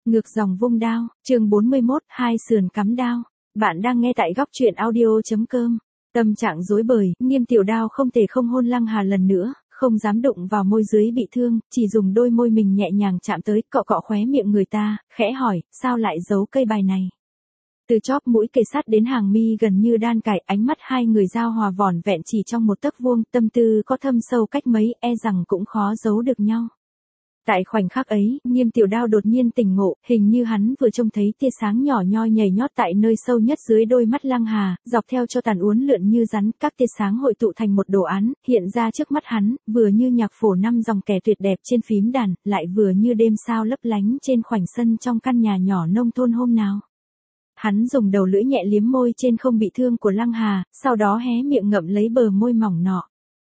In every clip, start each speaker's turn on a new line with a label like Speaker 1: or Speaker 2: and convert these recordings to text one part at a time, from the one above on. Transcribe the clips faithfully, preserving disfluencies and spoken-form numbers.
Speaker 1: Ngược dòng vung đao, chương bốn mươi mốt, hai sườn cắm đao. Bạn đang nghe tại góc truyện audio chấm com. Tâm trạng rối bời, Nghiêm Tiểu Đao không thể không hôn Lăng Hà lần nữa, không dám đụng vào môi dưới bị thương, chỉ dùng đôi môi mình nhẹ nhàng chạm tới, cọ cọ khóe miệng người ta, khẽ hỏi, sao lại giấu cây bài này? Từ chóp mũi kề sát đến hàng mi gần như đan cài, ánh mắt hai người giao hòa vỏn vẹn chỉ trong một tấc vuông, tâm tư có thâm sâu cách mấy, e rằng cũng khó giấu được nhau. Tại khoảnh khắc ấy, Nghiêm Tiểu Đao đột nhiên tỉnh ngộ, hình như hắn vừa trông thấy tia sáng nhỏ nhoi nhảy nhót tại nơi sâu nhất dưới đôi mắt Lăng Hà, dọc theo cho tàn uốn lượn như rắn, các tia sáng hội tụ thành một đồ án, hiện ra trước mắt hắn, vừa như nhạc phổ năm dòng kẻ tuyệt đẹp trên phím đàn, lại vừa như đêm sao lấp lánh trên khoảnh sân trong căn nhà nhỏ nông thôn hôm nào. Hắn dùng đầu lưỡi nhẹ liếm môi trên không bị thương của Lăng Hà, sau đó hé miệng ngậm lấy bờ môi mỏng nọ.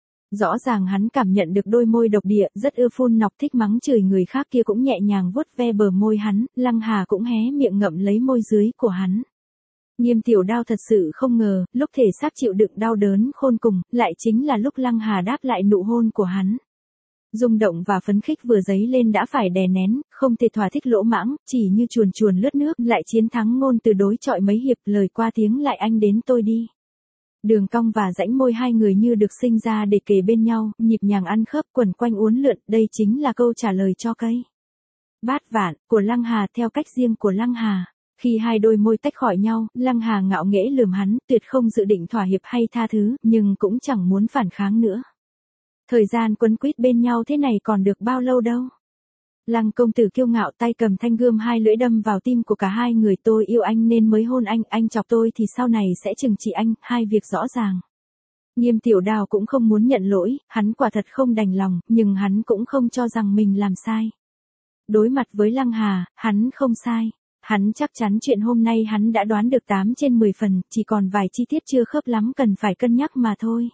Speaker 1: Rõ ràng hắn cảm nhận được đôi môi độc địa, rất ưa phun nọc, thích mắng chửi người khác kia cũng nhẹ nhàng vuốt ve bờ môi hắn, Lăng Hà cũng hé miệng ngậm lấy môi dưới của hắn. Nghiêm Tiểu Đao thật sự không ngờ, lúc thể xác chịu đựng đau đớn khôn cùng, lại chính là lúc Lăng Hà đáp lại nụ hôn của hắn. Rung động và phấn khích vừa dấy lên đã phải đè nén, không thể thỏa thích lỗ mãng, chỉ như chuồn chuồn lướt nước, lại chiến thắng ngôn từ đối chọi mấy hiệp, lời qua tiếng lại anh đến tôi đi. Đường cong và rãnh môi hai người như được sinh ra để kề bên nhau, nhịp nhàng ăn khớp, quẩn quanh uốn lượn, đây chính là câu trả lời cho cây bát vạn của Lăng Hà theo cách riêng của Lăng Hà. Khi hai đôi môi tách khỏi nhau, Lăng Hà ngạo nghễ lườm hắn, tuyệt không dự định thỏa hiệp hay tha thứ, nhưng cũng chẳng muốn phản kháng nữa. Thời gian quấn quýt bên nhau thế này còn được bao lâu đâu. Lăng công tử kiêu ngạo tay cầm thanh gươm hai lưỡi đâm vào tim của cả hai người, tôi yêu anh nên mới hôn anh, anh chọc tôi thì sau này sẽ trừng trị anh, hai việc rõ ràng. Nghiêm Tiểu Đao cũng không muốn nhận lỗi, hắn quả thật không đành lòng, nhưng hắn cũng không cho rằng mình làm sai. Đối mặt với Lăng Hà, hắn không sai. Hắn chắc chắn chuyện hôm nay hắn đã đoán được tám trên mười phần, chỉ còn vài chi tiết chưa khớp lắm cần phải cân nhắc mà thôi.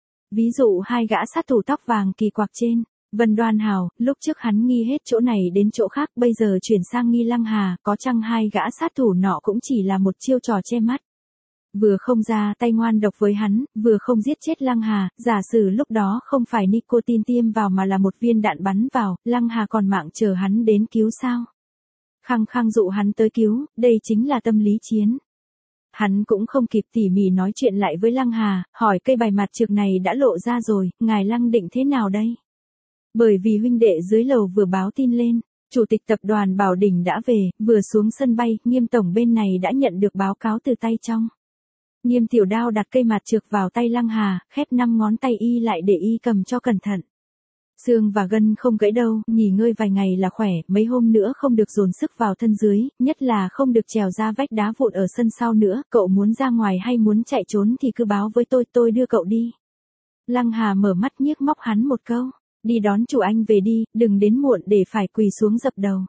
Speaker 1: Ví dụ hai gã sát thủ tóc vàng kỳ quặc trên. Vân Đoan Hào, lúc trước hắn nghi hết chỗ này đến chỗ khác, bây giờ chuyển sang nghi Lăng Hà, có chăng hai gã sát thủ nọ cũng chỉ là một chiêu trò che mắt. Vừa không ra tay ngoan độc với hắn, vừa không giết chết Lăng Hà, giả sử lúc đó không phải nicotine tiêm vào mà là một viên đạn bắn vào, Lăng Hà còn mạng chờ hắn đến cứu sao? Khăng khăng dụ hắn tới cứu, đây chính là tâm lý chiến. Hắn cũng không kịp tỉ mỉ nói chuyện lại với Lăng Hà, hỏi cây bài mặt trược này đã lộ ra rồi, ngài Lăng định thế nào đây? Bởi vì huynh đệ dưới lầu vừa báo tin lên, chủ tịch tập đoàn Bảo Đình đã về, vừa xuống sân bay, Nghiêm tổng bên này đã nhận được báo cáo từ tay trong. Nghiêm Tiểu Đao đặt cây mặt trược vào tay Lăng Hà, khép năm ngón tay y lại để y cầm cho cẩn thận. Xương và gân không gãy đâu, nghỉ ngơi vài ngày là khỏe, mấy hôm nữa không được dồn sức vào thân dưới, nhất là không được trèo ra vách đá vụn ở sân sau nữa, cậu muốn ra ngoài hay muốn chạy trốn thì cứ báo với tôi, tôi đưa cậu đi. Lăng Hà mở mắt nhiếc móc hắn một câu. Đi đón chủ anh về đi, đừng đến muộn để phải quỳ xuống dập đầu.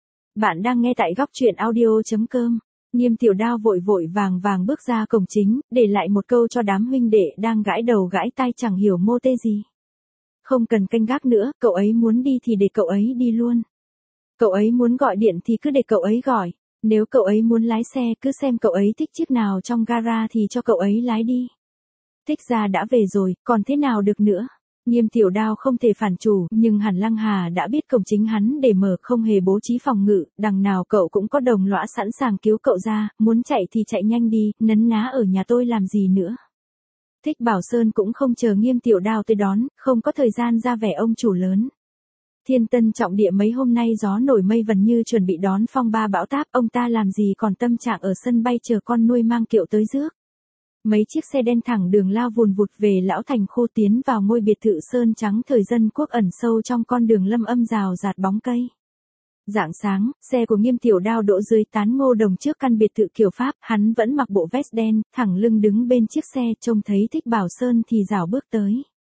Speaker 1: Bạn đang nghe tại góc truyện audio chấm com. Nghiêm Tiểu Đao vội vội vàng vàng bước ra cổng chính, để lại một câu cho đám huynh đệ đang gãi đầu gãi tai chẳng hiểu mô tê gì. Không cần canh gác nữa, cậu ấy muốn đi thì để cậu ấy đi luôn. Cậu ấy muốn gọi điện thì cứ để cậu ấy gọi. Nếu cậu ấy muốn lái xe cứ xem cậu ấy thích chiếc nào trong gara thì cho cậu ấy lái đi. Thích ra đã về rồi, còn thế nào được nữa. Nghiêm Tiểu Đao không thể phản chủ, nhưng hẳn Lăng Hà đã biết cổng chính hắn để mở, không hề bố trí phòng ngự, đằng nào cậu cũng có đồng lõa sẵn sàng cứu cậu ra, muốn chạy thì chạy nhanh đi, nấn ná ở nhà tôi làm gì nữa. Thích Bảo Sơn cũng không chờ Nghiêm Tiểu Đao tới đón, không có thời gian ra vẻ ông chủ lớn. Thiên Tân trọng địa mấy hôm nay gió nổi mây vần như chuẩn bị đón phong ba bão táp, ông ta làm gì còn tâm trạng ở sân bay chờ con nuôi mang kiệu tới rước. Mấy chiếc xe đen thẳng đường lao vùn vụt về Lão Thành Khô tiến vào ngôi biệt thự sơn trắng thời dân quốc ẩn sâu trong con đường lâm âm rào rạt bóng cây. Rạng sáng, xe của Nghiêm Tiểu Đao đỗ dưới tán ngô đồng trước căn biệt thự kiểu Pháp, hắn vẫn mặc bộ vest đen, thẳng lưng đứng bên chiếc xe, trông thấy Thích Bảo Sơn thì rảo bước tới.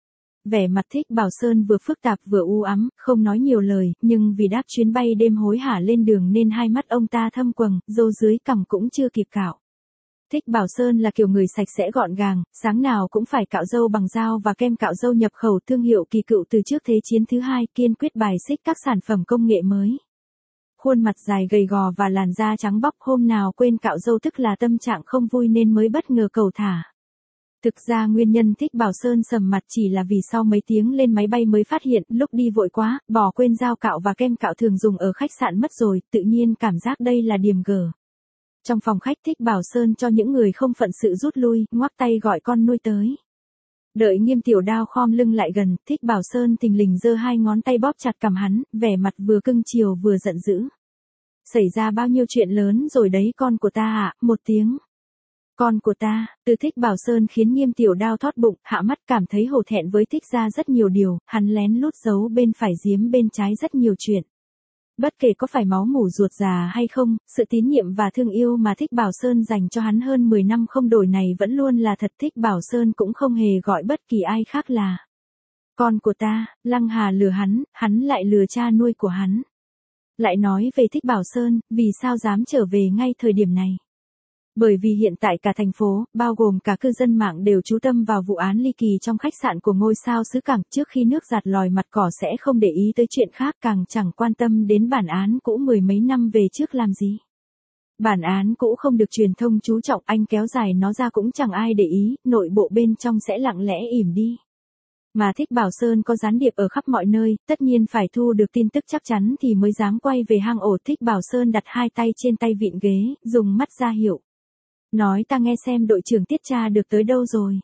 Speaker 1: Vẻ mặt Thích Bảo Sơn vừa phức tạp vừa u ám, không nói nhiều lời, nhưng vì đáp chuyến bay đêm hối hả lên đường nên hai mắt ông ta thâm quầng, râu dưới cằm cũng chưa kịp cạo. Thích Bảo Sơn là kiểu người sạch sẽ gọn gàng, sáng nào cũng phải cạo râu bằng dao và kem cạo râu nhập khẩu thương hiệu kỳ cựu từ trước Thế chiến thứ hai, kiên quyết bài xích các sản phẩm công nghệ mới. Khuôn mặt dài gầy gò và làn da trắng bóc, hôm nào quên cạo râu tức là tâm trạng không vui nên mới bất ngờ cầu thả. Thực ra nguyên nhân Thích Bảo Sơn sầm mặt chỉ là vì sau mấy tiếng lên máy bay mới phát hiện lúc đi vội quá, bỏ quên dao cạo và kem cạo thường dùng ở khách sạn mất rồi, tự nhiên cảm giác đây là điểm gở. Trong phòng khách Thích Bảo Sơn cho những người không phận sự rút lui, ngoắc tay gọi con nuôi tới. Đợi Nghiêm Tiểu Đao khom lưng lại gần, Thích Bảo Sơn thình lình giơ hai ngón tay bóp chặt cằm hắn, vẻ mặt vừa cưng chiều vừa giận dữ. Xảy ra bao nhiêu chuyện lớn rồi đấy con của ta ạ, à? Một tiếng. Con của ta, từ Thích Bảo Sơn khiến Nghiêm Tiểu Đao thót bụng, hạ mắt cảm thấy hổ thẹn với Thích gia rất nhiều điều, hắn lén lút giấu bên phải giếm bên trái rất nhiều chuyện. Bất kể có phải máu mủ ruột già hay không, sự tín nhiệm và thương yêu mà Thích Bảo Sơn dành cho hắn hơn mười năm không đổi này vẫn luôn là thật. Thích Bảo Sơn cũng không hề gọi bất kỳ ai khác là con của ta. Lăng Hà lừa hắn, hắn lại lừa cha nuôi của hắn. Lại nói về Thích Bảo Sơn, vì sao dám trở về ngay thời điểm này? Bởi vì hiện tại cả thành phố, bao gồm cả cư dân mạng đều chú tâm vào vụ án ly kỳ trong khách sạn của ngôi sao xứ Cảng. Trước khi nước giặt lòi mặt cỏ sẽ không để ý tới chuyện khác, càng chẳng quan tâm đến bản án cũ mười mấy năm về trước làm gì. Bản án cũ không được truyền thông chú trọng, anh kéo dài nó ra cũng chẳng ai để ý, nội bộ bên trong sẽ lặng lẽ ỉm đi. Mà Thích Bảo Sơn có gián điệp ở khắp mọi nơi, tất nhiên phải thu được tin tức chắc chắn thì mới dám quay về hang ổ. Thích Bảo Sơn đặt hai tay trên tay vịn ghế, dùng mắt ra hiệu. Nói ta nghe xem đội trưởng Tiết tra được tới đâu rồi.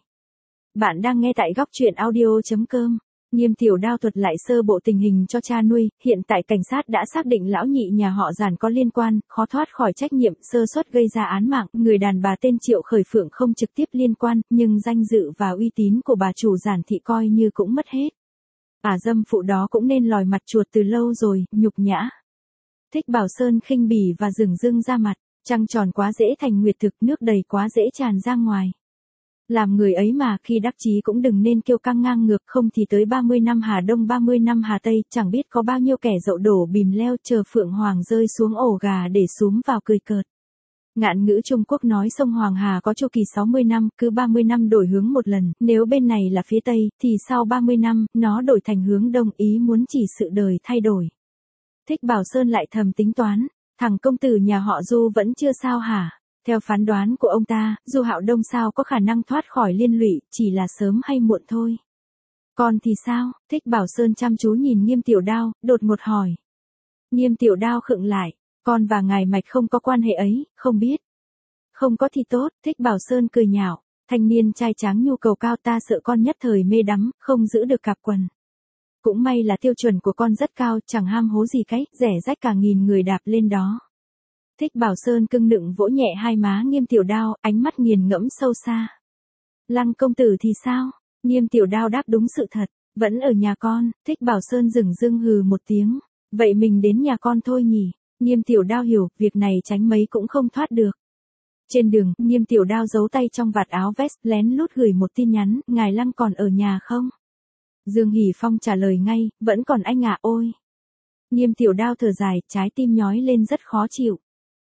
Speaker 1: Bạn đang nghe tại góc truyện audio chấm com. Nghiêm Tiểu Đao thuật lại sơ bộ tình hình cho cha nuôi, hiện tại cảnh sát đã xác định lão nhị nhà họ Giản có liên quan, khó thoát khỏi trách nhiệm, sơ suất gây ra án mạng. Người đàn bà tên Triệu Khởi Phượng không trực tiếp liên quan, nhưng danh dự và uy tín của bà chủ Giản thị coi như cũng mất hết. Ả dâm phụ đó cũng nên lòi mặt chuột từ lâu rồi, nhục nhã. Thích Bảo Sơn khinh bỉ và dửng dưng ra mặt. Trăng tròn quá dễ thành nguyệt thực, nước đầy quá dễ tràn ra ngoài. Làm người ấy mà khi đắc chí cũng đừng nên kiêu căng ngang ngược, không thì tới ba mươi năm Hà Đông ba mươi năm Hà Tây, chẳng biết có bao nhiêu kẻ dậu đổ bìm leo chờ Phượng Hoàng rơi xuống ổ gà để xúm vào cười cợt. Ngạn ngữ Trung Quốc nói sông Hoàng Hà có chu kỳ sáu mươi năm, cứ ba mươi năm đổi hướng một lần, nếu bên này là phía Tây, thì sau ba mươi năm, nó đổi thành hướng Đông, ý muốn chỉ sự đời thay đổi. Thích Bảo Sơn lại thầm tính toán. Thằng công tử nhà họ Du vẫn chưa sao hả? Theo phán đoán của ông ta, Du Hạo Đông sao có khả năng thoát khỏi liên lụy, chỉ là sớm hay muộn thôi. Còn thì sao? Thích Bảo Sơn chăm chú nhìn Nghiêm Tiểu Đao, đột ngột hỏi. Nghiêm Tiểu Đao khựng lại, con và ngài Mạch không có quan hệ ấy, không biết. Không có thì tốt, Thích Bảo Sơn cười nhạo, thanh niên trai tráng nhu cầu cao, ta sợ con nhất thời mê đắm, không giữ được cặp quần. Cũng may là tiêu chuẩn của con rất cao, chẳng ham hố gì cái, rẻ rách cả nghìn người đạp lên đó. Thích Bảo Sơn cưng nựng vỗ nhẹ hai má Nghiêm Tiểu Đao, ánh mắt nghiền ngẫm sâu xa. Lăng công tử thì sao? Nghiêm Tiểu Đao đáp đúng sự thật, vẫn ở nhà con. Thích Bảo Sơn dửng dưng hừ một tiếng. Vậy mình đến nhà con thôi nhỉ? Nghiêm Tiểu Đao hiểu, việc này tránh mấy cũng không thoát được. Trên đường, Nghiêm Tiểu Đao giấu tay trong vạt áo vest, lén lút gửi một tin nhắn, ngài Lăng còn ở nhà không? Dương Hỷ Phong trả lời ngay, vẫn còn anh ạ. Ôi. Nghiêm Tiểu Đao thở dài, trái tim nhói lên rất khó chịu.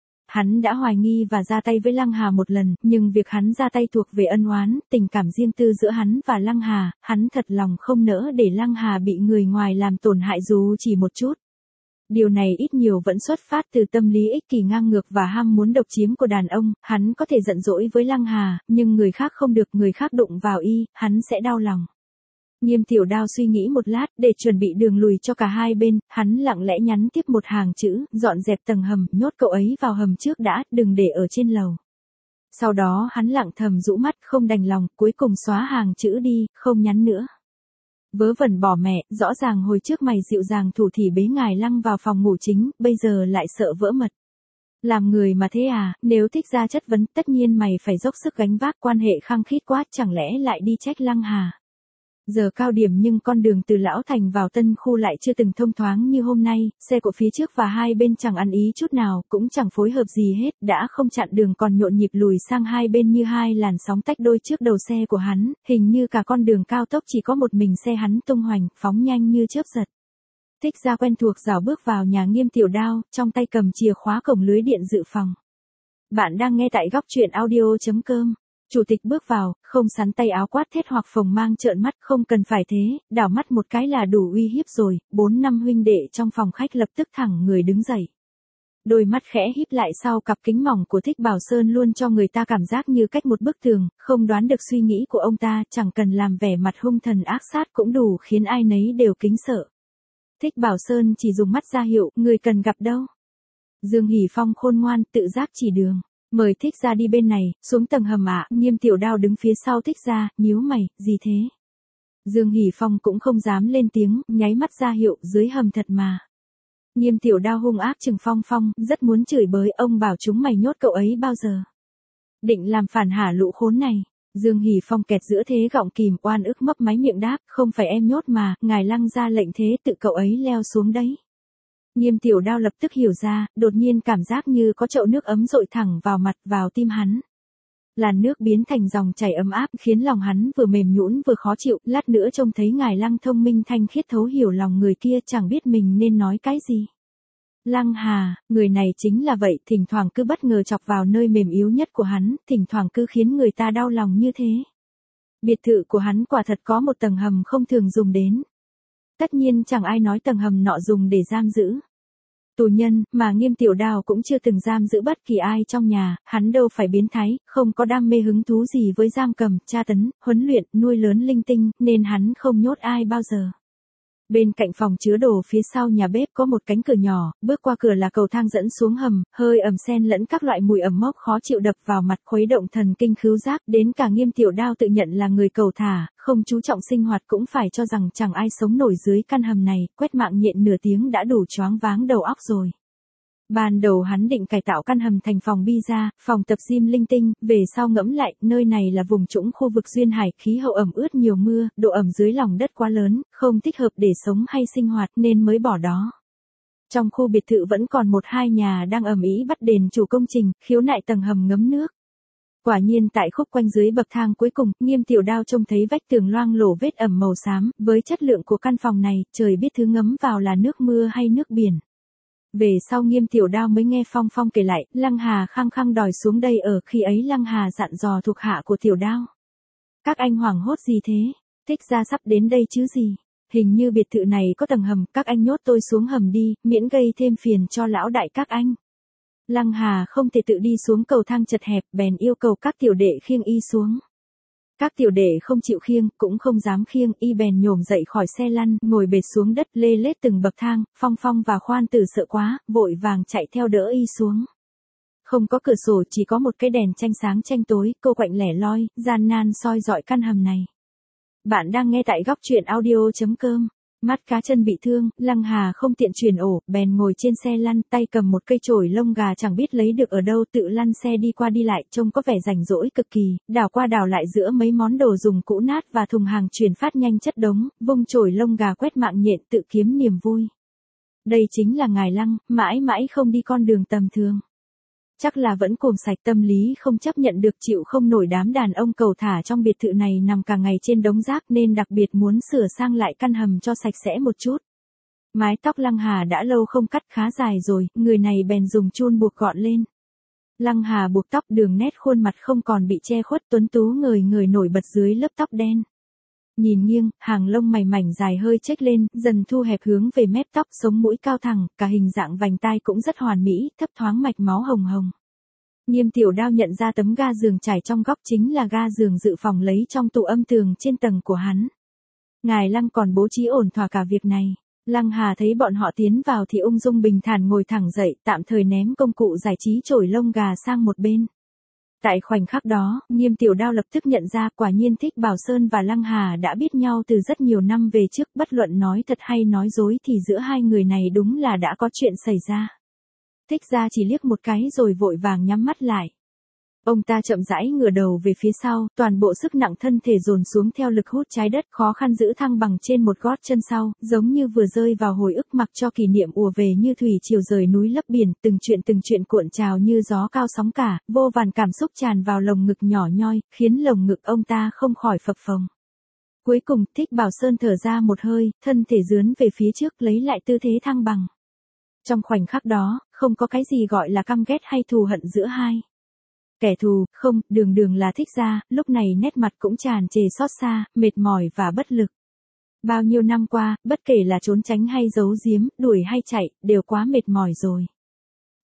Speaker 1: Hắn đã hoài nghi và ra tay với Lăng Hà một lần, nhưng việc hắn ra tay thuộc về ân oán, tình cảm riêng tư giữa hắn và Lăng Hà, hắn thật lòng không nỡ để Lăng Hà bị người ngoài làm tổn hại dù chỉ một chút. Điều này ít nhiều vẫn xuất phát từ tâm lý ích kỷ ngang ngược và ham muốn độc chiếm của đàn ông. Hắn có thể giận dỗi với Lăng Hà, nhưng người khác không được, người khác đụng vào y, hắn sẽ đau lòng. Nghiêm Tiểu Đao suy nghĩ một lát, để chuẩn bị đường lùi cho cả hai bên, hắn lặng lẽ nhắn tiếp một hàng chữ, dọn dẹp tầng hầm, nhốt cậu ấy vào hầm trước đã, đừng để ở trên lầu. Sau đó hắn lặng thầm rũ mắt, không đành lòng, cuối cùng xóa hàng chữ đi, không nhắn nữa. Vớ vẩn bỏ mẹ, rõ ràng hồi trước mày dịu dàng thủ thỉ bế ngài Lăng vào phòng ngủ chính, bây giờ lại sợ vỡ mật. Làm người mà thế à, nếu thích ra chất vấn, tất nhiên mày phải dốc sức gánh vác, quan hệ khăng khít quá, chẳng lẽ lại đi trách Lăng Hà. Giờ cao điểm nhưng con đường từ Lão Thành vào Tân Khu lại chưa từng thông thoáng như hôm nay, xe của phía trước và hai bên chẳng ăn ý chút nào, cũng chẳng phối hợp gì hết, đã không chặn đường còn nhộn nhịp lùi sang hai bên như hai làn sóng tách đôi trước đầu xe của hắn, hình như cả con đường cao tốc chỉ có một mình xe hắn tung hoành, phóng nhanh như chớp giật. Thích ra quen thuộc rảo bước vào nhà Nghiêm Tiểu Đao, trong tay cầm chìa khóa cổng lưới điện dự phòng. Bạn đang nghe tại góc truyện audio chấm com. Chủ tịch bước vào, không sắn tay áo quát thét hoặc phồng mang trợn mắt, không cần phải thế, đảo mắt một cái là đủ uy hiếp rồi. Bốn năm huynh đệ trong phòng khách lập tức thẳng người đứng dậy. Đôi mắt khẽ híp lại sau cặp kính mỏng của Thích Bảo Sơn luôn cho người ta cảm giác như cách một bức tường, không đoán được suy nghĩ của ông ta, chẳng cần làm vẻ mặt hung thần ác sát cũng đủ khiến ai nấy đều kính sợ. Thích Bảo Sơn chỉ dùng mắt ra hiệu, người cần gặp đâu. Dương Hỷ Phong khôn ngoan, tự giác chỉ đường. Mời Thích gia đi bên này, xuống tầng hầm ạ. Nghiêm Tiểu Đao đứng phía sau Thích gia, nhíu mày, gì thế? Dương Hỷ Phong cũng không dám lên tiếng, nháy mắt ra hiệu, dưới hầm thật mà. Nghiêm Tiểu Đao hung ác chừng Phong Phong, rất muốn chửi bới, ông bảo chúng mày nhốt cậu ấy bao giờ? Định làm phản hả lũ khốn này? Dương Hỷ Phong kẹt giữa thế gọng kìm, oan ức mấp máy miệng đáp, không phải em nhốt mà, ngài Lăng ra lệnh thế, tự cậu ấy leo xuống đấy. Nghiêm Tiểu Đao lập tức hiểu ra, đột nhiên cảm giác như có chậu nước ấm dội thẳng vào mặt, vào tim hắn. Làn nước biến thành dòng chảy ấm áp, khiến lòng hắn vừa mềm nhũn vừa khó chịu, lát nữa trông thấy ngài Lăng thông minh thanh khiết thấu hiểu lòng người kia, chẳng biết mình nên nói cái gì. Lăng Hà, người này chính là vậy, thỉnh thoảng cứ bất ngờ chọc vào nơi mềm yếu nhất của hắn, thỉnh thoảng cứ khiến người ta đau lòng như thế. Biệt thự của hắn quả thật có một tầng hầm không thường dùng đến. Tất nhiên chẳng ai nói tầng hầm nọ dùng để giam giữ tù nhân, mà Nghiêm Tiểu Đao cũng chưa từng giam giữ bất kỳ ai trong nhà, hắn đâu phải biến thái, không có đam mê hứng thú gì với giam cầm, tra tấn, huấn luyện, nuôi lớn linh tinh, nên hắn không nhốt ai bao giờ. Bên cạnh phòng chứa đồ phía sau nhà bếp có một cánh cửa nhỏ, bước qua cửa là cầu thang dẫn xuống hầm, hơi ẩm xen lẫn các loại mùi ẩm mốc khó chịu đập vào mặt, khuấy động thần kinh khứu giác, đến cả Nghiêm Tiểu Đao tự nhận là người cầu thả, không chú trọng sinh hoạt cũng phải cho rằng chẳng ai sống nổi dưới căn hầm này, quét mạng nhện nửa tiếng đã đủ choáng váng đầu óc rồi. Ban đầu hắn định cải tạo căn hầm thành phòng pizza, phòng tập gym linh tinh, về sau ngẫm lại, nơi này là vùng trũng khu vực duyên hải, khí hậu ẩm ướt nhiều mưa, độ ẩm dưới lòng đất quá lớn, không thích hợp để sống hay sinh hoạt nên mới bỏ đó. Trong khu biệt thự vẫn còn một hai nhà đang ầm ĩ bắt đền chủ công trình, khiếu nại tầng hầm ngấm nước. Quả nhiên tại khúc quanh dưới bậc thang cuối cùng, Nghiêm Tiểu Đao trông thấy vách tường loang lổ vết ẩm màu xám, với chất lượng của căn phòng này, trời biết thứ ngấm vào là nước mưa hay nước biển. Về sau Nghiêm Tiểu Đao mới nghe Phong Phong kể lại, Lăng Hà khăng khăng đòi xuống đây ở, khi ấy Lăng Hà dặn dò thuộc hạ của Tiểu Đao. Các anh hoảng hốt gì thế? Thích ra sắp đến đây chứ gì? Hình như biệt thự này có tầng hầm, các anh nhốt tôi xuống hầm đi, miễn gây thêm phiền cho lão đại các anh. Lăng Hà không thể tự đi xuống cầu thang chật hẹp, bèn yêu cầu các tiểu đệ khiêng y xuống. Các tiểu đệ không chịu khiêng, cũng không dám khiêng, y bèn nhổm dậy khỏi xe lăn, ngồi bệt xuống đất lê lết từng bậc thang, Phong Phong và Khoan Tử sợ quá, vội vàng chạy theo đỡ y xuống. Không có cửa sổ, chỉ có một cái đèn tranh sáng tranh tối, cô quạnh lẻ loi, gian nan soi dọi căn hầm này. Bạn đang nghe tại góc truyện audio chấm com. Mắt cá chân bị thương, Lăng Hà không tiện chuyển ổ, bèn ngồi trên xe lăn, tay cầm một cây chổi lông gà chẳng biết lấy được ở đâu, tự lăn xe đi qua đi lại, trông có vẻ rảnh rỗi cực kỳ, đảo qua đảo lại giữa mấy món đồ dùng cũ nát và thùng hàng chuyển phát nhanh chất đống, vung chổi lông gà quét mạng nhện tự kiếm niềm vui. Đây chính là ngài Lăng, mãi mãi không đi con đường tầm thường. Chắc là vẫn cồn sạch, tâm lý không chấp nhận được, chịu không nổi đám đàn ông cầu thả trong biệt thự này nằm cả ngày trên đống rác nên đặc biệt muốn sửa sang lại căn hầm cho sạch sẽ một chút. Mái tóc Lăng Hà đã lâu không cắt khá dài rồi, người này bèn dùng chun buộc gọn lên. Lăng Hà buộc tóc, đường nét khuôn mặt không còn bị che khuất, tuấn tú người người nổi bật dưới lớp tóc đen. Nhìn nghiêng, hàng lông mày mảnh dài hơi chếch lên, dần thu hẹp hướng về mép tóc, sống mũi cao thẳng, cả hình dạng vành tai cũng rất hoàn mỹ, thấp thoáng mạch máu hồng hồng. Nghiêm Tiểu Đao nhận ra tấm ga giường trải trong góc chính là ga giường dự phòng lấy trong tủ âm tường trên tầng của hắn. Ngài Lăng còn bố trí ổn thỏa cả việc này. Lăng Hà thấy bọn họ tiến vào thì ung dung bình thản ngồi thẳng dậy, tạm thời ném công cụ giải trí chổi lông gà sang một bên. Tại khoảnh khắc đó, Nghiêm Tiểu Đao lập tức nhận ra, quả nhiên Thích Bảo Sơn và Lăng Hà đã biết nhau từ rất nhiều năm về trước, bất luận nói thật hay nói dối thì giữa hai người này đúng là đã có chuyện xảy ra. Thích ra chỉ liếc một cái rồi vội vàng nhắm mắt lại. Ông ta chậm rãi ngửa đầu về phía sau, toàn bộ sức nặng thân thể dồn xuống theo lực hút trái đất, khó khăn giữ thăng bằng trên một gót chân sau, giống như vừa rơi vào hồi ức, mặc cho kỷ niệm ùa về như thủy triều rời núi lấp biển, từng chuyện từng chuyện cuộn trào như gió cao sóng cả, vô vàn cảm xúc tràn vào lồng ngực nhỏ nhoi, khiến lồng ngực ông ta không khỏi phập phồng. Cuối cùng, Thích Bảo Sơn thở ra một hơi, thân thể dướn về phía trước lấy lại tư thế thăng bằng. Trong khoảnh khắc đó, không có cái gì gọi là căm ghét hay thù hận giữa hai. Kẻ thù, không, đường đường là Thích gia, lúc này nét mặt cũng tràn trề xót xa, mệt mỏi và bất lực. Bao nhiêu năm qua, bất kể là trốn tránh hay giấu giếm, đuổi hay chạy, đều quá mệt mỏi rồi.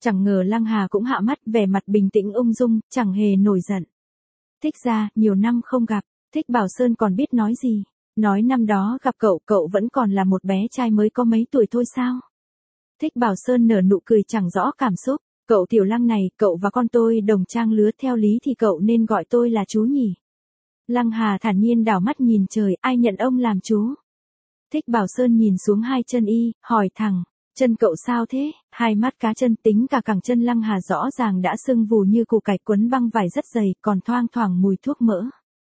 Speaker 1: Chẳng ngờ Lăng Hà cũng hạ mắt, vẻ mặt bình tĩnh ung dung, chẳng hề nổi giận. Thích gia, nhiều năm không gặp, Thích Bảo Sơn còn biết nói gì. Nói năm đó gặp cậu, cậu vẫn còn là một bé trai mới có mấy tuổi thôi sao? Thích Bảo Sơn nở nụ cười chẳng rõ cảm xúc. Cậu Tiểu Lăng này, cậu và con tôi đồng trang lứa, theo lý thì cậu nên gọi tôi là chú nhỉ. Lăng Hà thản nhiên đảo mắt nhìn trời, ai nhận ông làm chú? Thích Bảo Sơn nhìn xuống hai chân y, hỏi thẳng, chân cậu sao thế? Hai mắt cá chân, tính cả cẳng chân Lăng Hà rõ ràng đã sưng vù như củ cải quấn băng vải rất dày, còn thoang thoảng mùi thuốc mỡ.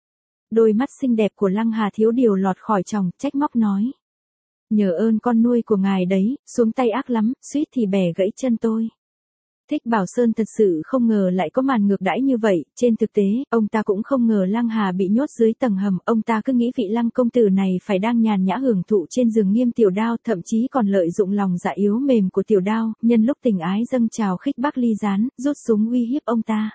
Speaker 1: Đôi mắt xinh đẹp của Lăng Hà thiếu điều lọt khỏi tròng, trách móc nói. Nhờ ơn con nuôi của ngài đấy, xuống tay ác lắm, suýt thì bẻ gãy chân tôi. Thích Bảo Sơn thật sự không ngờ lại có màn ngược đãi như vậy, trên thực tế, ông ta cũng không ngờ Lăng Hà bị nhốt dưới tầng hầm, ông ta cứ nghĩ vị Lăng công tử này phải đang nhàn nhã hưởng thụ trên giường Nghiêm Tiểu Đao, thậm chí còn lợi dụng lòng dạ yếu mềm của Tiểu Đao, nhân lúc tình ái dâng trào khích bác ly gián, rút súng uy hiếp ông ta.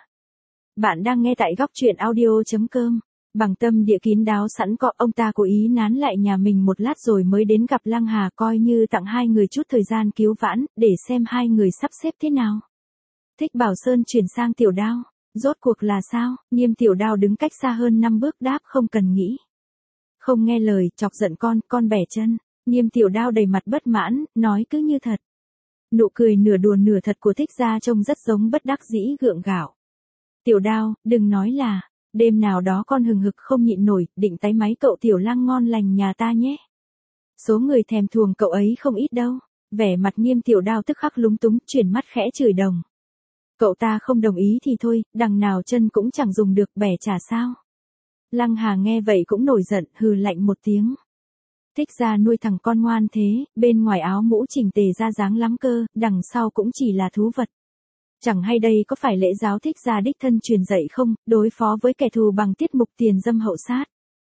Speaker 1: Bạn đang nghe tại góc truyện audio chấm com. Bằng tâm địa kín đáo sẵn có, ông ta cố ý nán lại nhà mình một lát rồi mới đến gặp Lăng Hà, coi như tặng hai người chút thời gian cứu vãn, để xem hai người sắp xếp thế nào. Thích Bảo Sơn chuyển sang Tiểu Đao. Rốt cuộc là sao? Nghiêm Tiểu Đao đứng cách xa hơn năm bước đáp không cần nghĩ. Không nghe lời, chọc giận con, con bẻ chân. Nghiêm Tiểu Đao đầy mặt bất mãn, nói cứ như thật. Nụ cười nửa đùa nửa thật của Thích gia trông rất giống bất đắc dĩ gượng gạo. Tiểu Đao, đừng nói là, đêm nào đó con hừng hực không nhịn nổi, định tái máy cậu Tiểu Lăng ngon lành nhà ta nhé. Số người thèm thuồng cậu ấy không ít đâu. Vẻ mặt Nghiêm Tiểu Đao tức khắc lúng túng, chuyển mắt khẽ chửi đồng. Cậu ta không đồng ý thì thôi, đằng nào chân cũng chẳng dùng được, bẻ trả sao. Lăng Hà nghe vậy cũng nổi giận, hừ lạnh một tiếng. Thích gia nuôi thằng con ngoan thế, bên ngoài áo mũ chỉnh tề ra dáng lắm cơ, đằng sau cũng chỉ là thú vật. Chẳng hay đây có phải lễ giáo Thích gia đích thân truyền dạy không, đối phó với kẻ thù bằng tiết mục tiền dâm hậu sát.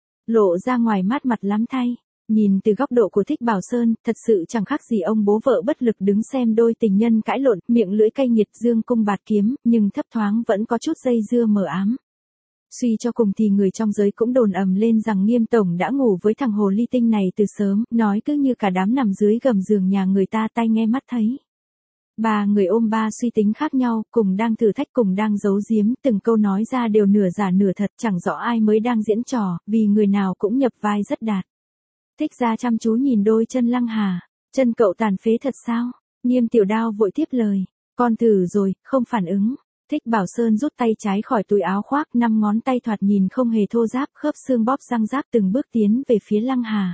Speaker 1: Lộ ra ngoài mát mặt lắm thay. Nhìn từ góc độ của Thích Bảo Sơn, thật sự chẳng khác gì ông bố vợ bất lực đứng xem đôi tình nhân cãi lộn, miệng lưỡi cay nghiệt dương cung bạt kiếm, nhưng thấp thoáng vẫn có chút dây dưa mờ ám. Suy cho cùng thì người trong giới cũng đồn ầm lên rằng Nghiêm tổng đã ngủ với thằng hồ ly tinh này từ sớm, nói cứ như cả đám nằm dưới gầm giường nhà người ta tai nghe mắt thấy. Ba người ôm ba suy tính khác nhau, cùng đang thử thách cùng đang giấu giếm, từng câu nói ra đều nửa giả nửa thật, chẳng rõ ai mới đang diễn trò, vì người nào cũng nhập vai rất đạt. Thích gia chăm chú nhìn đôi chân Lăng Hà, chân cậu tàn phế thật sao? Nghiêm Tiểu Đao vội tiếp lời, con thử rồi, không phản ứng. Thích Bảo Sơn rút tay trái khỏi túi áo khoác, năm ngón tay thoạt nhìn không hề thô ráp, khớp xương bóp răng rác từng bước tiến về phía Lăng Hà.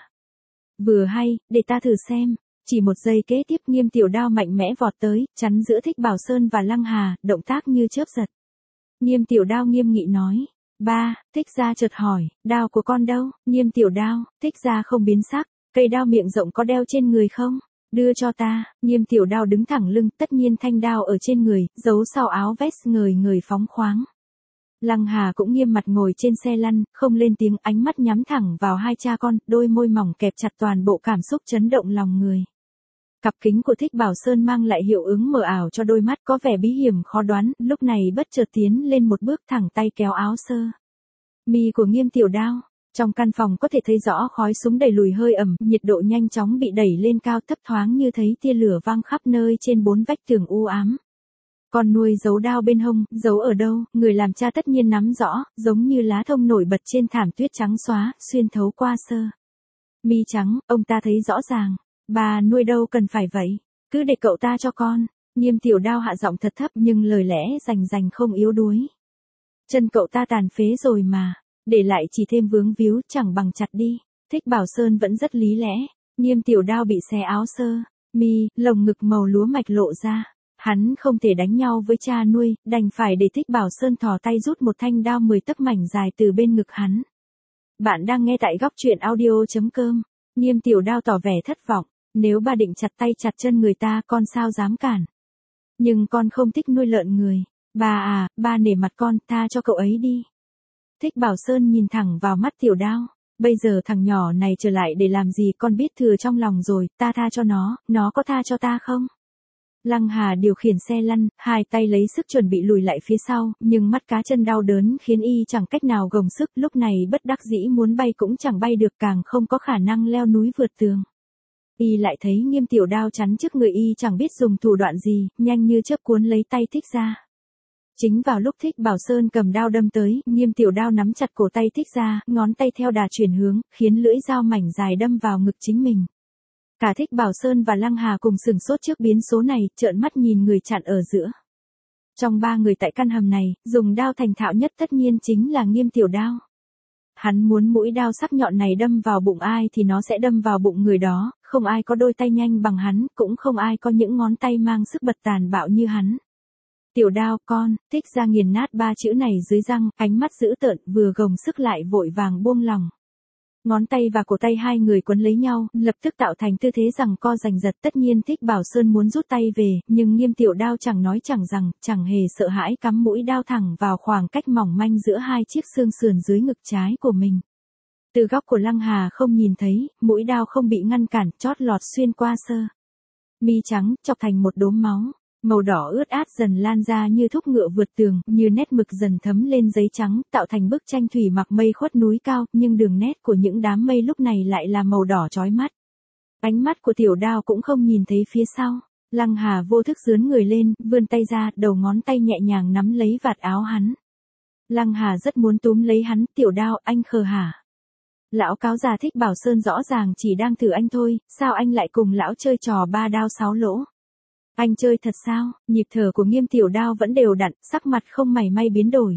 Speaker 1: Vừa hay, để ta thử xem. Chỉ một giây kế tiếp Nghiêm Tiểu Đao mạnh mẽ vọt tới, chắn giữa Thích Bảo Sơn và Lăng Hà, động tác như chớp giật. Nghiêm Tiểu Đao nghiêm nghị nói. Ba, Thích gia chợt hỏi, đao của con đâu? Nghiêm Tiểu Đao, Thích gia không biến sắc, cây đao miệng rộng có đeo trên người không? Đưa cho ta. Nghiêm Tiểu Đao đứng thẳng lưng, tất nhiên thanh đao ở trên người, giấu sau áo vest ngời ngời phóng khoáng. Lăng Hà cũng nghiêm mặt ngồi trên xe lăn, không lên tiếng, ánh mắt nhắm thẳng vào hai cha con, đôi môi mỏng kẹp chặt toàn bộ cảm xúc chấn động lòng người. Cặp kính của Thích Bảo Sơn mang lại hiệu ứng mờ ảo cho đôi mắt có vẻ bí hiểm khó đoán, lúc này bất chợt tiến lên một bước thẳng tay kéo áo sơ mi của Nghiêm Tiểu Đao. Trong căn phòng có thể thấy rõ khói súng đầy lùi hơi ẩm, nhiệt độ nhanh chóng bị đẩy lên cao, thấp thoáng như thấy tia lửa vang khắp nơi trên bốn vách tường u ám. Con nuôi giấu đao bên hông, giấu ở đâu, người làm cha tất nhiên nắm rõ, giống như lá thông nổi bật trên thảm tuyết trắng xóa, xuyên thấu qua sơ mi trắng, ông ta thấy rõ ràng. Bà nuôi đâu cần phải vậy, cứ để cậu ta cho con. Nghiêm Tiểu Đao hạ giọng thật thấp nhưng lời lẽ rành rành không yếu đuối. Chân cậu ta tàn phế rồi mà, để lại chỉ thêm vướng víu, chẳng bằng chặt đi. Thích Bảo Sơn vẫn rất lý lẽ. Nghiêm Tiểu Đao bị xé áo sơ mi, lồng ngực màu lúa mạch lộ ra. Hắn không thể đánh nhau với cha nuôi, đành phải để Thích Bảo Sơn thò tay rút một thanh đao mười tấc mảnh dài từ bên ngực hắn. Bạn đang nghe tại góc truyện audio chấm com. Nghiêm Tiểu Đao tỏ vẻ thất vọng. Nếu bà định chặt tay chặt chân người ta, con sao dám cản. Nhưng con không thích nuôi lợn người. Bà à, ba nể mặt con, tha cho cậu ấy đi. Thích Bảo Sơn nhìn thẳng vào mắt Tiểu Đao. Bây giờ thằng nhỏ này trở lại để làm gì, con biết thừa trong lòng rồi, ta tha cho nó, nó có tha cho ta không? Lăng Hà điều khiển xe lăn, hai tay lấy sức chuẩn bị lùi lại phía sau, nhưng mắt cá chân đau đớn khiến y chẳng cách nào gồng sức, lúc này bất đắc dĩ muốn bay cũng chẳng bay được, càng không có khả năng leo núi vượt tường. y lại thấy Nghiêm Tiểu Đao chắn trước người y chẳng biết dùng thủ đoạn gì, nhanh như chớp cuốn lấy tay Thích Gia. Chính vào lúc Thích Bảo Sơn cầm đao đâm tới, Nghiêm Tiểu Đao nắm chặt cổ tay Thích Gia, ngón tay theo đà chuyển hướng, khiến lưỡi dao mảnh dài đâm vào ngực chính mình. Cả Thích Bảo Sơn và Lăng Hà cùng sừng sốt trước biến số này, trợn mắt nhìn người chặn ở giữa. Trong ba người tại căn hầm này, dùng đao thành thạo nhất tất nhiên chính là Nghiêm Tiểu Đao. Hắn muốn mũi đao sắc nhọn này đâm vào bụng ai thì nó sẽ đâm vào bụng người đó, không ai có đôi tay nhanh bằng hắn, cũng không ai có những ngón tay mang sức bật tàn bạo như hắn. Tiểu Đao, con, Thích Gia nghiền nát ba chữ này dưới răng, ánh mắt dữ tợn, vừa gồng sức lại vội vàng buông lòng. Ngón tay và cổ tay hai người quấn lấy nhau, lập tức tạo thành tư thế giằng co giành giật. Tất nhiên Thích Bảo Sơn muốn rút tay về, nhưng Nghiêm Tiểu Đao chẳng nói chẳng rằng, chẳng hề sợ hãi cắm mũi đao thẳng vào khoảng cách mỏng manh giữa hai chiếc xương sườn dưới ngực trái của mình. Từ góc của Lăng Hà không nhìn thấy, mũi đao không bị ngăn cản, chót lọt xuyên qua sơ mi trắng, chọc thành một đốm máu. Màu đỏ ướt át dần lan ra như thúc ngựa vượt tường, như nét mực dần thấm lên giấy trắng, tạo thành bức tranh thủy mặc mây khuất núi cao, nhưng đường nét của những đám mây lúc này lại là màu đỏ chói mắt. Ánh mắt của Tiểu Đao cũng không nhìn thấy phía sau. Lăng Hà vô thức giướn người lên, vươn tay ra, đầu ngón tay nhẹ nhàng nắm lấy vạt áo hắn. Lăng Hà rất muốn túm lấy hắn. Tiểu Đao, anh khờ hả? Lão cáo già Thích Bảo Sơn rõ ràng chỉ đang thử anh thôi, sao anh lại cùng lão chơi trò ba đao sáu lỗ? Anh chơi thật sao? Nhịp thở của Nghiêm Tiểu Đao vẫn đều đặn, sắc mặt không mảy may biến đổi.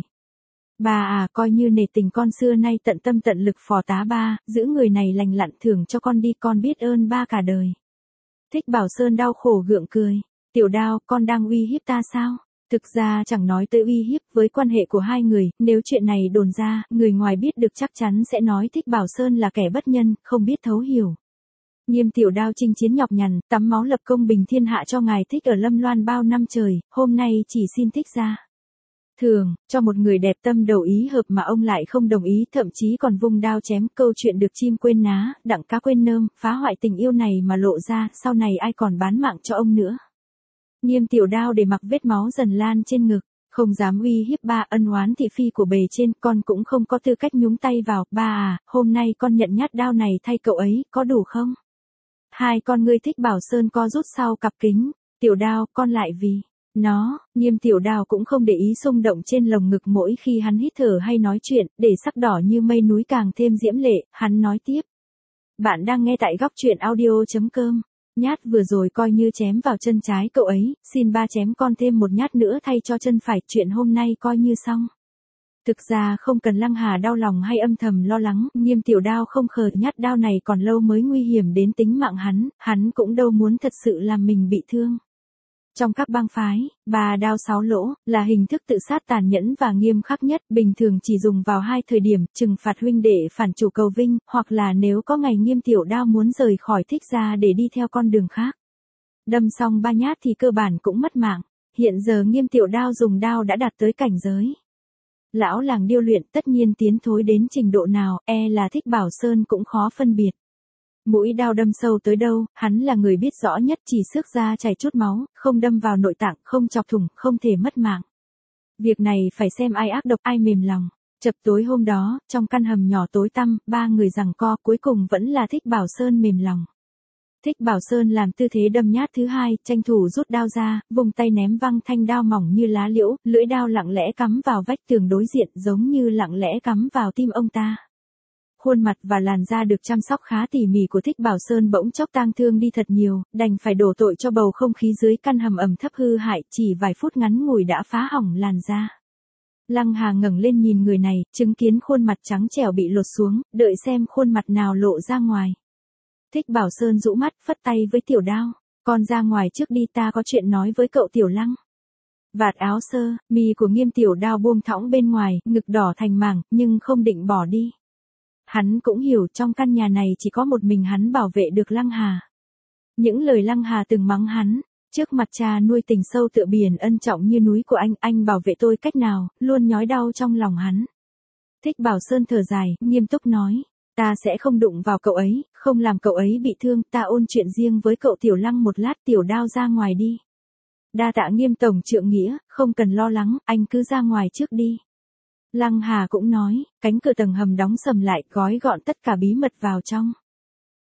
Speaker 1: Bà à, coi như nể tình con xưa nay tận tâm tận lực phò tá ba, giữ người này lành lặn thưởng cho con đi, con biết ơn ba cả đời. Thích Bảo Sơn đau khổ gượng cười. Tiểu Đao, con đang uy hiếp ta sao? Thực ra chẳng nói tới uy hiếp, với quan hệ của hai người, nếu chuyện này đồn ra, người ngoài biết được chắc chắn sẽ nói Thích Bảo Sơn là kẻ bất nhân, không biết thấu hiểu. Nghiêm Tiểu Đao chinh chiến nhọc nhằn, tắm máu lập công bình thiên hạ cho ngài Thích ở Lâm Loan bao năm trời, hôm nay chỉ xin Thích gia thường, cho một người đẹp tâm đầu ý hợp mà ông lại không đồng ý, thậm chí còn vung đao chém. Câu chuyện được chim quên ná, đặng cá quên nơm, phá hoại tình yêu này mà lộ ra, sau này ai còn bán mạng cho ông nữa. Nghiêm Tiểu Đao để mặc vết máu dần lan trên ngực, không dám uy hiếp ba, ân oán thị phi của bề trên, con cũng không có tư cách nhúng tay vào. Ba à, hôm nay con nhận nhát đao này thay cậu ấy, có đủ không? Hai con ngươi Thích Bảo Sơn co rút sau cặp kính. Tiểu Đao, con lại vì nó. Nghiêm Tiểu Đao cũng không để ý xung động trên lồng ngực mỗi khi hắn hít thở hay nói chuyện, để sắc đỏ như mây núi càng thêm diễm lệ. Hắn nói tiếp. Bạn đang nghe tại góc truyện audio chấm com. Nhát vừa rồi coi như chém vào chân trái cậu ấy, xin ba chém con thêm một nhát nữa thay cho chân phải, chuyện hôm nay coi như xong. Thực ra không cần Lăng Hà đau lòng hay âm thầm lo lắng, Nghiêm Tiểu Đao không khờ, nhát đao này còn lâu mới nguy hiểm đến tính mạng hắn, hắn cũng đâu muốn thật sự làm mình bị thương. Trong các bang phái, ba đao sáu lỗ là hình thức tự sát tàn nhẫn và nghiêm khắc nhất, bình thường chỉ dùng vào hai thời điểm, trừng phạt huynh đệ phản chủ cầu vinh, hoặc là nếu có ngày Nghiêm Tiểu Đao muốn rời khỏi Thích gia để đi theo con đường khác. Đâm xong ba nhát thì cơ bản cũng mất mạng. Hiện giờ Nghiêm Tiểu Đao dùng đao đã đạt tới cảnh giới lão làng điêu luyện, tất nhiên tiến thối đến trình độ nào, e là Thích Bảo Sơn cũng khó phân biệt. Mũi đao đâm sâu tới đâu, hắn là người biết rõ nhất, chỉ xước ra chảy chút máu, không đâm vào nội tạng, không chọc thủng, không thể mất mạng. Việc này phải xem ai ác độc ai mềm lòng. Chập tối hôm đó, trong căn hầm nhỏ tối tăm, ba người giằng co, cuối cùng vẫn là Thích Bảo Sơn mềm lòng. Thích Bảo Sơn làm tư thế đâm nhát thứ hai, tranh thủ rút đao ra, vùng tay ném văng thanh đao mỏng như lá liễu, lưỡi đao lặng lẽ cắm vào vách tường đối diện, giống như lặng lẽ cắm vào tim ông ta. Khuôn mặt và làn da được chăm sóc khá tỉ mỉ của Thích Bảo Sơn bỗng chốc tang thương đi thật nhiều, đành phải đổ tội cho bầu không khí dưới căn hầm ẩm thấp hư hại, chỉ vài phút ngắn ngủi đã phá hỏng làn da. Lăng Hà ngẩng lên nhìn người này, chứng kiến khuôn mặt trắng trẻo bị lột xuống, đợi xem khuôn mặt nào lộ ra ngoài. Thích Bảo Sơn rũ mắt, phất tay với Tiểu Đao, con ra ngoài trước đi, ta có chuyện nói với cậu Tiểu Lăng. Vạt áo sơ mi của Nghiêm Tiểu Đao buông thõng bên ngoài, ngực đỏ thành mảng, nhưng không định bỏ đi. Hắn cũng hiểu trong căn nhà này chỉ có một mình hắn bảo vệ được Lăng Hà. Những lời Lăng Hà từng mắng hắn, trước mặt cha nuôi tình sâu tựa biển ân trọng như núi của anh, anh bảo vệ tôi cách nào, luôn nhói đau trong lòng hắn. Thích Bảo Sơn thở dài, nghiêm túc nói, ta sẽ không đụng vào cậu ấy, không làm cậu ấy bị thương, ta ôn chuyện riêng với cậu Tiểu Lăng một lát, Tiểu Đao ra ngoài đi. Đa tạ Nghiêm tổng trượng nghĩa, không cần lo lắng, anh cứ ra ngoài trước đi. Lăng Hà cũng nói, cánh cửa tầng hầm đóng sầm lại, gói gọn tất cả bí mật vào trong.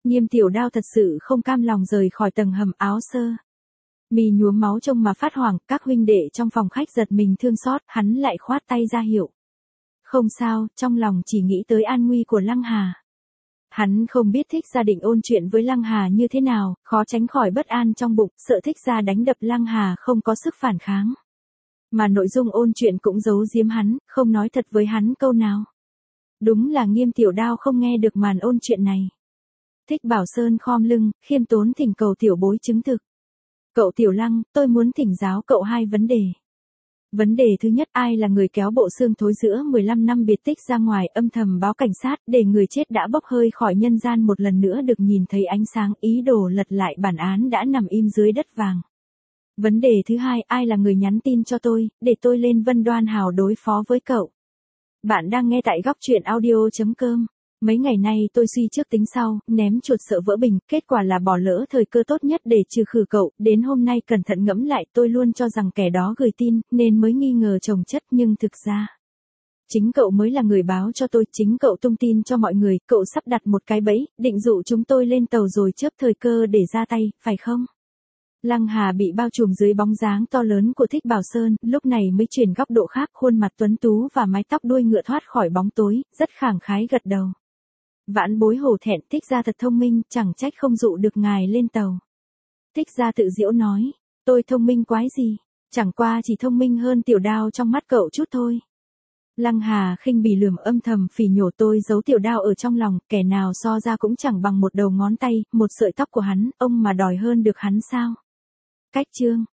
Speaker 1: Nghiêm Tiểu Đao thật sự không cam lòng rời khỏi tầng hầm, áo sơ mi nhuốm máu trông mà phát hoảng, các huynh đệ trong phòng khách giật mình thương xót, hắn lại khoát tay ra hiệu. Không sao, trong lòng chỉ nghĩ tới an nguy của Lăng Hà. Hắn không biết Thích Gia định ôn chuyện với Lăng Hà như thế nào, khó tránh khỏi bất an trong bụng, sợ Thích Gia đánh đập Lăng Hà không có sức phản kháng. Mà nội dung ôn chuyện cũng giấu giếm hắn, không nói thật với hắn câu nào. Đúng là Nghiêm Tiểu Đao không nghe được màn ôn chuyện này. Thích Bảo Sơn khom lưng, khiêm tốn thỉnh cầu tiểu bối chứng thực. Cậu Tiểu Lăng, tôi muốn thỉnh giáo cậu hai vấn đề. Vấn đề thứ nhất, ai là người kéo bộ xương thối giữa mười lăm năm biệt tích ra ngoài âm thầm báo cảnh sát để người chết đã bốc hơi khỏi nhân gian một lần nữa được nhìn thấy ánh sáng, ý đồ lật lại bản án đã nằm im dưới đất vàng. Vấn đề thứ hai, ai là người nhắn tin cho tôi, để tôi lên Vân Đoan Hào đối phó với cậu. Bạn đang nghe tại góc truyện audio chấm com. Mấy ngày nay tôi suy trước tính sau, ném chuột sợ vỡ bình, kết quả là bỏ lỡ thời cơ tốt nhất để trừ khử cậu, đến hôm nay cẩn thận ngẫm lại tôi luôn cho rằng kẻ đó gửi tin, nên mới nghi ngờ chồng chất nhưng thực ra. Chính cậu mới là người báo cho tôi, chính cậu tung tin cho mọi người, cậu sắp đặt một cái bẫy, định dụ chúng tôi lên tàu rồi chớp thời cơ để ra tay, phải không? Lăng Hà bị bao trùm dưới bóng dáng to lớn của Thích Bảo Sơn, lúc này mới chuyển góc độ khác, khuôn mặt tuấn tú và mái tóc đuôi ngựa thoát khỏi bóng tối, rất khẳng khái gật đầu. Vãn bối hổ thẹn, Thích gia thật thông minh, chẳng trách không dụ được ngài lên tàu. Thích gia tự giễu nói, tôi thông minh quái gì, chẳng qua chỉ thông minh hơn Tiểu Đao trong mắt cậu chút thôi. Lăng Hà khinh bỉ lườm âm thầm phỉ nhổ, tôi giấu Tiểu Đao ở trong lòng, kẻ nào so ra cũng chẳng bằng một đầu ngón tay, một sợi tóc của hắn, ông mà đòi hơn được hắn sao? Cách chương